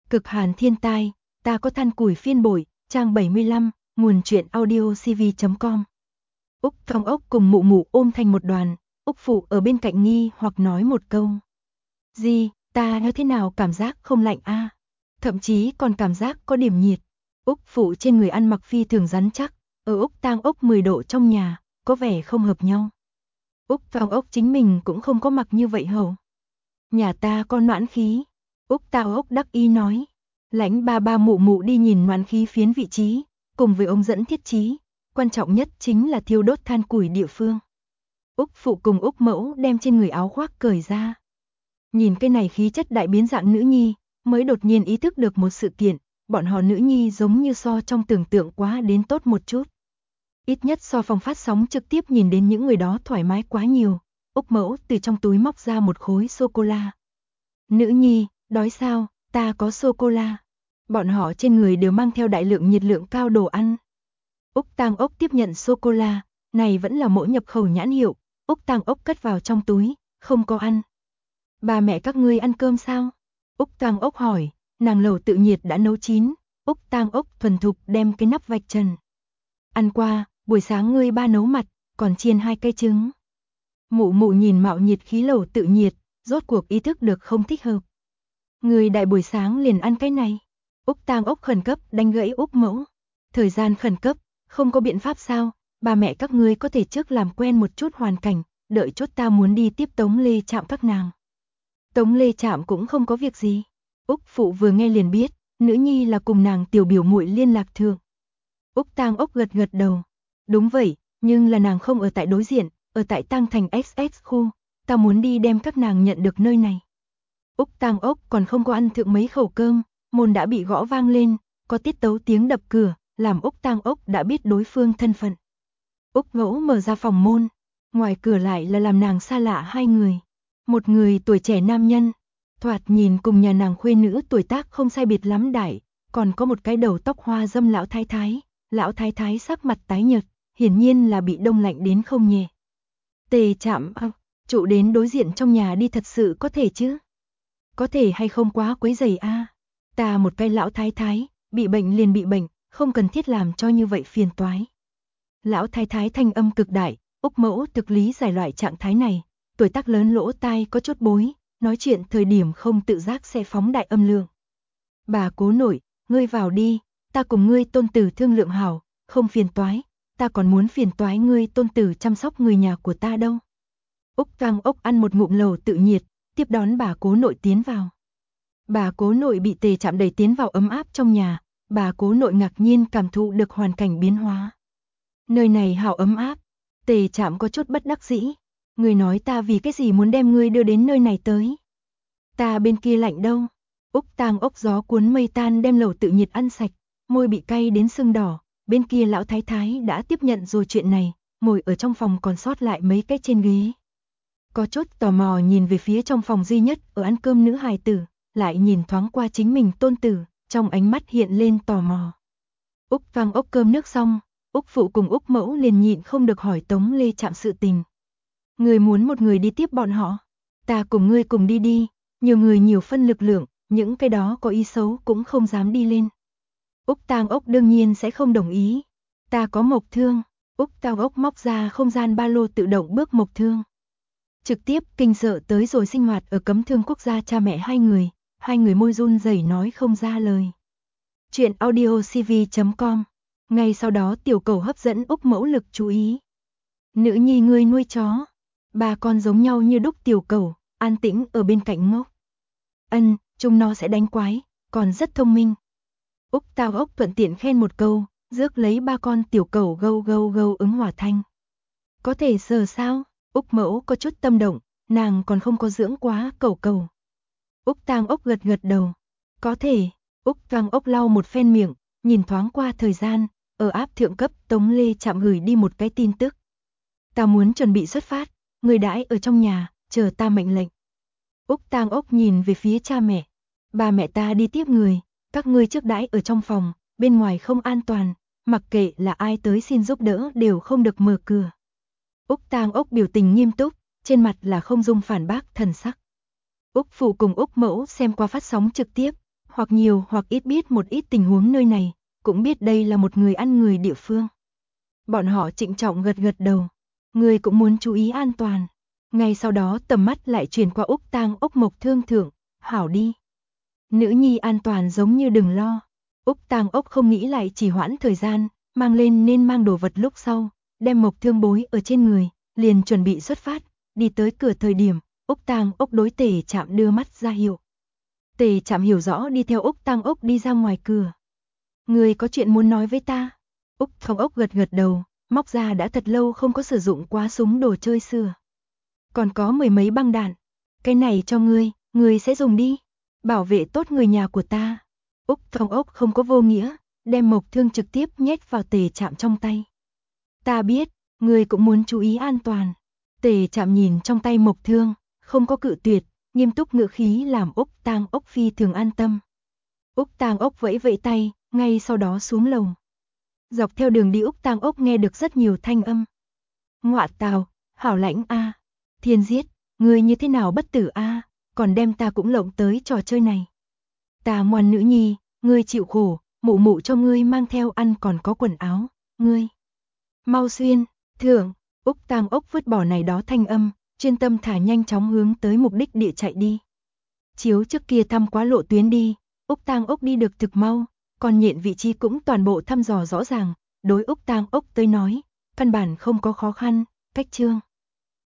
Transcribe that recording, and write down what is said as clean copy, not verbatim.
Cực hàn thiên tai, ta có than củi phiên bội, trang 75, nguồn truyện audiocv.com. Úc Phong Ốc cùng Mụ Mụ ôm thành một đoàn, Úc Phụ ở bên cạnh nghi hoặc nói một câu. Gì, ta nói thế nào cảm giác không lạnh a? Thậm chí còn cảm giác có điểm nhiệt. Úc Phụ trên người ăn mặc phi thường rắn chắc, ở Úc Tang Ốc 10 độ trong nhà, có vẻ không hợp nhau. Úc Phong Ốc chính mình cũng không có mặc như vậy hầu. Nhà ta có noãn khí. Úc Tang Ốc đắc ý nói. Lãnh ba ba Mụ Mụ đi nhìn noãn khí phiến vị trí, cùng với ống dẫn thiết trí, quan trọng nhất chính là thiêu đốt than củi địa phương. Úc Phụ cùng Úc Mẫu đem trên người áo khoác cởi ra. Nhìn cái này khí chất đại biến dạng nữ nhi, mới đột nhiên ý thức được một sự kiện, bọn họ nữ nhi giống như so trong tưởng tượng quá đến tốt một chút. Ít nhất so phòng phát sóng trực tiếp nhìn đến những người đó thoải mái quá nhiều. Úc Mẫu từ trong túi móc ra một khối sô-cô-la. Nữ nhi, đói sao, ta có sô-cô-la. Bọn họ trên người đều mang theo đại lượng nhiệt lượng cao đồ ăn. Úc Tang Ốc tiếp nhận sô-cô-la, này vẫn là mỗi nhập khẩu nhãn hiệu. Úc Tang Ốc cất vào trong túi, không có ăn. Ba mẹ các ngươi ăn cơm sao? Úc Tang Ốc hỏi, nàng lẩu tự nhiệt đã nấu chín. Úc Tang Ốc thuần thục đem cái nắp vạch trần. Ăn qua, buổi sáng ngươi ba nấu mặt, còn chiên 2 cây trứng. Mụ Mụ nhìn mạo nhiệt khí lẩu tự nhiệt, rốt cuộc ý thức được không thích hợp. Người đại buổi sáng liền ăn cái này. Úc Tang Ốc khẩn cấp đánh gãy Úc Mẫu. Thời gian khẩn cấp, không có biện pháp sao, ba mẹ các ngươi có thể trước làm quen một chút hoàn cảnh, đợi chút ta muốn đi tiếp Tống Lê Trạm các nàng. Tống Lê Trạm cũng không có việc gì. Úc Phụ vừa nghe liền biết, nữ nhi là cùng nàng tiểu biểu muội liên lạc thượng. Úc Tang Ốc gật gật đầu. Đúng vậy, nhưng là nàng không ở tại đối diện, ở tại Tăng Thành XX khu, ta muốn đi đem các nàng nhận được nơi này. Úc Tang Ốc còn không có ăn thượng mấy khẩu cơm, môn đã bị gõ vang lên, có tiết tấu tiếng đập cửa, làm Úc Tang Ốc đã biết đối phương thân phận. Úc Mẫu mở ra phòng môn, ngoài cửa lại là làm nàng xa lạ hai người. Một người tuổi trẻ nam nhân, thoạt nhìn cùng nhà nàng khuê nữ tuổi tác không sai biệt lắm đại, còn có một cái đầu tóc hoa dâm lão thái thái. Lão thái thái sắc mặt tái nhợt, hiển nhiên là bị đông lạnh đến không nhẹ. Tề Trạm, trụ đến đối diện trong nhà đi thật sự có thể chứ? Có thể hay không quá quấy rầy a? Ta một cái lão thái thái, bị bệnh liền bị bệnh, không cần thiết làm cho như vậy phiền toái. Lão thái thái thanh âm cực đại, Úc Mẫu thực lý giải loại trạng thái này, tuổi tác lớn lỗ tai có chút bối, nói chuyện thời điểm không tự giác sẽ phóng đại âm lượng. Bà Cố nội, ngươi vào đi, ta cùng ngươi tôn tử thương lượng hảo, không phiền toái, ta còn muốn phiền toái ngươi tôn tử chăm sóc người nhà của ta đâu. Úc Tang Ốc ăn một ngụm lẩu tự nhiệt, tiếp đón bà Cố nội tiến vào. Bà Cố nội bị Tề Trạm đẩy tiến vào ấm áp trong nhà, bà Cố nội ngạc nhiên cảm thụ được hoàn cảnh biến hóa. Nơi này hảo ấm áp, Tề Trạm có chút bất đắc dĩ, người nói ta vì cái gì muốn đem ngươi đưa đến nơi này tới. Ta bên kia lạnh đâu. Úc Tang Ốc gió cuốn mây tan đem lẩu tự nhiệt ăn sạch, môi bị cay đến sưng đỏ, bên kia lão thái thái đã tiếp nhận rồi chuyện này, ngồi ở trong phòng còn sót lại mấy cái trên ghế. Có chút tò mò nhìn về phía trong phòng duy nhất ở ăn cơm nữ hài tử, lại nhìn thoáng qua chính mình tôn tử, trong ánh mắt hiện lên tò mò. Úc Tang Ốc cơm nước xong, Úc Phụ cùng Úc Mẫu liền nhịn không được hỏi Tống Lê Trạm sự tình. Người muốn một người đi tiếp bọn họ, ta cùng ngươi cùng đi đi, nhiều người nhiều phân lực lượng, những cái đó có ý xấu cũng không dám đi lên. Úc Tang Ốc đương nhiên sẽ không đồng ý. Ta có mộc thương. Úc Tang Ốc móc ra không gian ba lô tự động bước mộc thương. Trực tiếp kinh sợ tới rồi sinh hoạt ở cấm thương quốc gia cha mẹ hai người môi run rẩy nói không ra lời. Chuyện audiocv.com. Ngay sau đó tiểu cầu hấp dẫn Úc Mẫu lực chú ý. Nữ nhi ngươi nuôi chó. Ba con giống nhau như đúc tiểu cầu, an tĩnh ở bên cạnh ngốc. Chúng nó sẽ đánh quái, còn rất thông minh. Úc Tang Ốc thuận tiện khen một câu, rước lấy ba con tiểu cầu gâu gâu gâu ứng hòa thanh. Có thể sờ sao? Úc Mẫu có chút tâm động, nàng còn không có dưỡng quá cẩu cầu. Úc Tang Ốc gật gật đầu. Có thể. Úc Tang Ốc lau một phen miệng, nhìn thoáng qua thời gian, ở áp thượng cấp Tống Lê Trạm gửi đi một cái tin tức. Ta muốn chuẩn bị xuất phát, người đãi ở trong nhà, chờ ta mệnh lệnh. Úc Tang Ốc nhìn về phía cha mẹ. Ba mẹ ta đi tiếp người, các ngươi trước đãi ở trong phòng, bên ngoài không an toàn, mặc kệ là ai tới xin giúp đỡ đều không được mở cửa. Úc Tang Ốc biểu tình nghiêm túc, trên mặt là không dung phản bác thần sắc. Úc Phụ cùng Úc Mẫu xem qua phát sóng trực tiếp, hoặc nhiều hoặc ít biết một ít tình huống nơi này, cũng biết đây là một người ăn người địa phương. Bọn họ trịnh trọng gật gật đầu, người cũng muốn chú ý an toàn. Ngay sau đó tầm mắt lại chuyển qua Úc Tang Ốc Mộc Thương thượng, hảo đi. Nữ nhi an toàn giống như đừng lo. Úc Tang Ốc không nghĩ lại chỉ hoãn thời gian, mang lên nên mang đồ vật lúc sau, đem Mộc Thương bối ở trên người, liền chuẩn bị xuất phát, đi tới cửa thời điểm, Úc Tang Ốc đối Tề Trạm đưa mắt ra hiệu. Tề Trạm hiểu rõ đi theo Úc Tang Ốc đi ra ngoài cửa. Người có chuyện muốn nói với ta? Úc Tang Ốc gật gật đầu, móc ra đã thật lâu không có sử dụng quá súng đồ chơi xưa. Còn có mười mấy băng đạn, cái này cho ngươi sẽ dùng đi, bảo vệ tốt người nhà của ta. Úc Tang Ốc không có vô nghĩa, đem Mộc Thương trực tiếp nhét vào Tề Trạm trong tay. Ta biết, ngươi cũng muốn chú ý an toàn. Tề Trạm nhìn trong tay Mộc Thương, không có cự tuyệt, nghiêm túc ngữ khí làm Úc Tang Ốc phi thường an tâm. Úc Tang Ốc vẫy vẫy tay, ngay sau đó xuống lầu. Dọc theo đường đi Úc Tang Ốc nghe được rất nhiều thanh âm. Ngọa tào, hảo lãnh a, Thiên Giết, ngươi như thế nào bất tử a, còn đem ta cũng lộng tới trò chơi này. Ta ngoan nữ nhi, ngươi chịu khổ, mụ mụ cho ngươi mang theo ăn còn có quần áo, ngươi. Mau xuyên, thượng, Úc Tang Ốc vứt bỏ này đó thanh âm, chuyên tâm thả nhanh chóng hướng tới mục đích địa chạy đi. Chiếu trước kia thăm quá lộ tuyến đi, Úc Tang Ốc đi được thực mau, còn nhện vị trí cũng toàn bộ thăm dò rõ ràng, đối Úc Tang Ốc tới nói, căn bản không có khó khăn, cách chương.